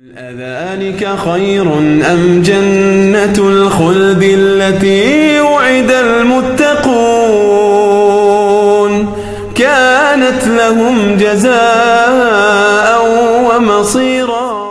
أذلك خير أم جنة الخلد التي وعد المتقون كانت لهم جزاء ومصيرا.